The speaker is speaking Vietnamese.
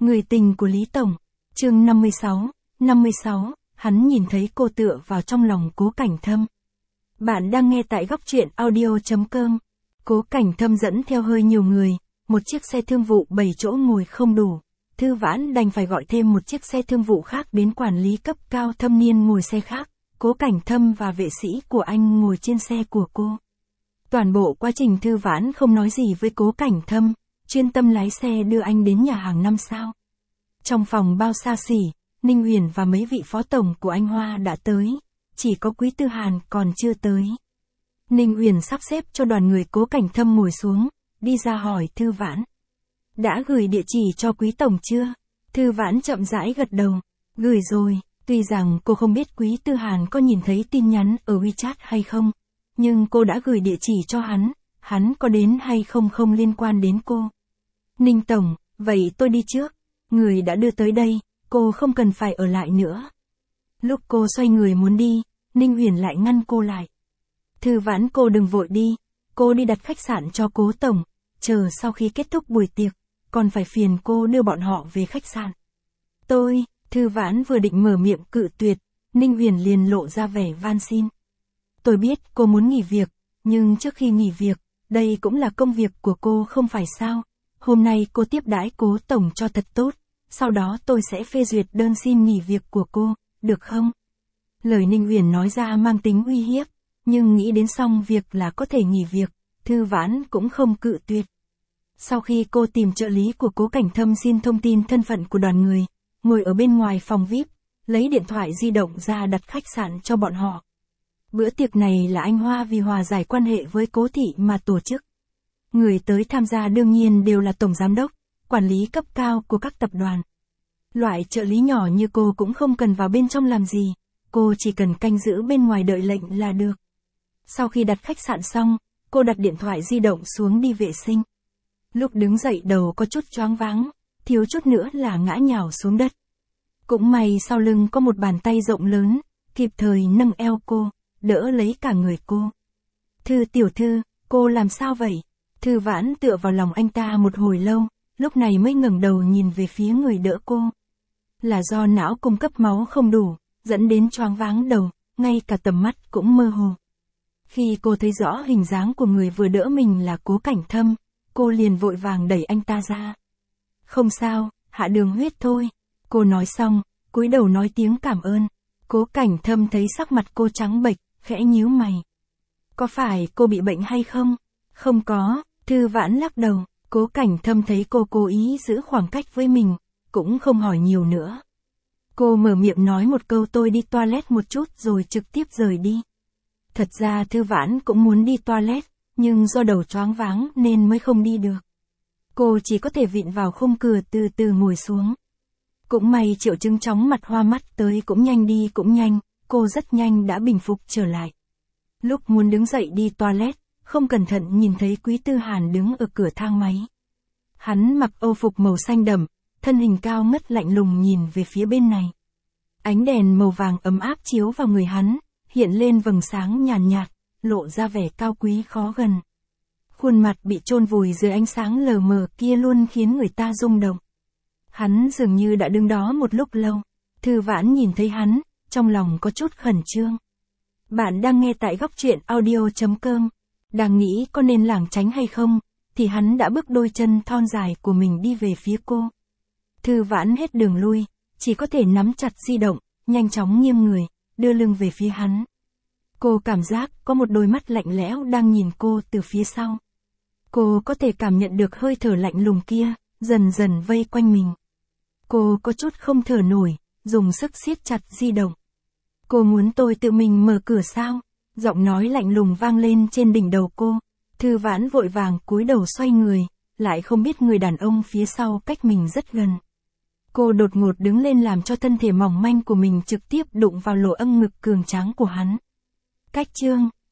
Người tình của Lý Tổng. Chương 56, hắn nhìn thấy cô tựa vào trong lòng Cố Cảnh Thâm. Bạn đang nghe tại góc truyện audio.com. Cố Cảnh Thâm dẫn theo hơi nhiều người, một chiếc xe thương vụ 7 chỗ ngồi không đủ. Thư Vãn đành phải gọi thêm một chiếc xe thương vụ khác đến quản lý cấp cao thâm niên ngồi xe khác. Cố Cảnh Thâm và vệ sĩ của anh ngồi trên xe của cô. Toàn bộ quá trình Thư Vãn không nói gì với Cố Cảnh Thâm, chuyên tâm lái xe đưa anh đến nhà hàng 5 sao. Trong phòng bao xa xỉ, Ninh Huyền và mấy vị phó tổng của anh Hoa đã tới, chỉ có Quý Tư Hàn còn chưa tới. Ninh Huyền sắp xếp cho đoàn người Cố Cảnh Thâm ngồi xuống, đi ra hỏi Thư Vãn. Đã gửi địa chỉ cho Quý Tổng chưa? Thư Vãn chậm rãi gật đầu. Gửi rồi, tuy rằng cô không biết Quý Tư Hàn có nhìn thấy tin nhắn ở WeChat hay không, nhưng cô đã gửi địa chỉ cho hắn có đến hay không không liên quan đến cô. Ninh Tổng, vậy tôi đi trước. Người đã đưa tới đây, cô không cần phải ở lại nữa. Lúc cô xoay người muốn đi, Ninh Huyền lại ngăn cô lại. Thư Vãn, cô đừng vội đi, cô đi đặt khách sạn cho Cố Tổng, chờ sau khi kết thúc buổi tiệc, còn phải phiền cô đưa bọn họ về khách sạn. Thư Vãn vừa định mở miệng cự tuyệt, Ninh Huyền liền lộ ra vẻ van xin. Tôi biết cô muốn nghỉ việc, nhưng trước khi nghỉ việc, đây cũng là công việc của cô không phải sao? Hôm nay cô tiếp đãi Cố Tổng cho thật tốt, sau đó tôi sẽ phê duyệt đơn xin nghỉ việc của cô, được không? Lời Ninh Huyền nói ra mang tính uy hiếp, nhưng nghĩ đến xong việc là có thể nghỉ việc, Thư Vãn cũng không cự tuyệt. Sau khi cô tìm trợ lý của Cố Cảnh Thâm xin thông tin thân phận của đoàn người, ngồi ở bên ngoài phòng VIP, lấy điện thoại di động ra đặt khách sạn cho bọn họ. Bữa tiệc này là anh Hoa vì hòa giải quan hệ với Cố thị mà tổ chức. Người tới tham gia đương nhiên đều là tổng giám đốc, quản lý cấp cao của các tập đoàn. Loại trợ lý nhỏ như cô cũng không cần vào bên trong làm gì, cô chỉ cần canh giữ bên ngoài đợi lệnh là được. Sau khi đặt khách sạn xong, cô đặt điện thoại di động xuống đi vệ sinh. Lúc đứng dậy đầu có chút choáng váng, thiếu chút nữa là ngã nhào xuống đất. Cũng may sau lưng có một bàn tay rộng lớn, kịp thời nâng eo cô, đỡ lấy cả người cô. Thư tiểu thư, cô làm sao vậy? Thư Vãn tựa vào lòng anh ta một hồi lâu, lúc này mới ngẩng đầu nhìn về phía người đỡ cô. Là do não cung cấp máu không đủ, dẫn đến choáng váng đầu, ngay cả tầm mắt cũng mơ hồ. Khi cô thấy rõ hình dáng của người vừa đỡ mình là Cố Cảnh Thâm, cô liền vội vàng đẩy anh ta ra. Không sao, hạ đường huyết thôi. Cô nói xong, cúi đầu nói tiếng cảm ơn. Cố Cảnh Thâm thấy sắc mặt cô trắng bệch, khẽ nhíu mày. Có phải cô bị bệnh hay không? Không có, Thư Vãn lắc đầu. Cố Cảnh Thâm thấy cô cố ý giữ khoảng cách với mình, cũng không hỏi nhiều nữa. Cô mở miệng nói một câu tôi đi toilet một chút rồi trực tiếp rời đi. Thật ra Thư Vãn cũng muốn đi toilet, nhưng do đầu choáng váng nên mới không đi được. Cô chỉ có thể vịn vào khung cửa từ từ ngồi xuống. Cũng may triệu chứng chóng mặt hoa mắt tới cũng nhanh đi cũng nhanh, cô rất nhanh đã bình phục trở lại. Lúc muốn đứng dậy đi toilet, không cẩn thận nhìn thấy Quý Tư Hàn đứng ở cửa thang máy. Hắn mặc âu phục màu xanh đậm, thân hình cao ngất lạnh lùng nhìn về phía bên này. Ánh đèn màu vàng ấm áp chiếu vào người hắn, hiện lên vầng sáng nhàn nhạt, lộ ra vẻ cao quý khó gần. Khuôn mặt bị chôn vùi dưới ánh sáng lờ mờ kia luôn khiến người ta rung động. Hắn dường như đã đứng đó một lúc lâu. Thư Vãn nhìn thấy hắn, trong lòng có chút khẩn trương. Bạn đang nghe tại góc truyện audio.com. Đang nghĩ có nên lảng tránh hay không, thì hắn đã bước đôi chân thon dài của mình đi về phía cô. Thư Vãn hết đường lui, chỉ có thể nắm chặt di động, nhanh chóng nghiêng người, đưa lưng về phía hắn. Cô cảm giác có một đôi mắt lạnh lẽo đang nhìn cô từ phía sau. Cô có thể cảm nhận được hơi thở lạnh lùng kia, dần dần vây quanh mình. Cô có chút không thở nổi, dùng sức siết chặt di động. Cô muốn tôi tự mình mở cửa sao? Giọng nói lạnh lùng vang lên trên đỉnh đầu cô. Thư Vãn vội vàng cúi đầu xoay người, lại không biết người đàn ông phía sau cách mình rất gần. Cô đột ngột đứng lên làm cho thân thể mỏng manh của mình trực tiếp đụng vào lỗ âm ngực cường tráng của hắn. Cách chương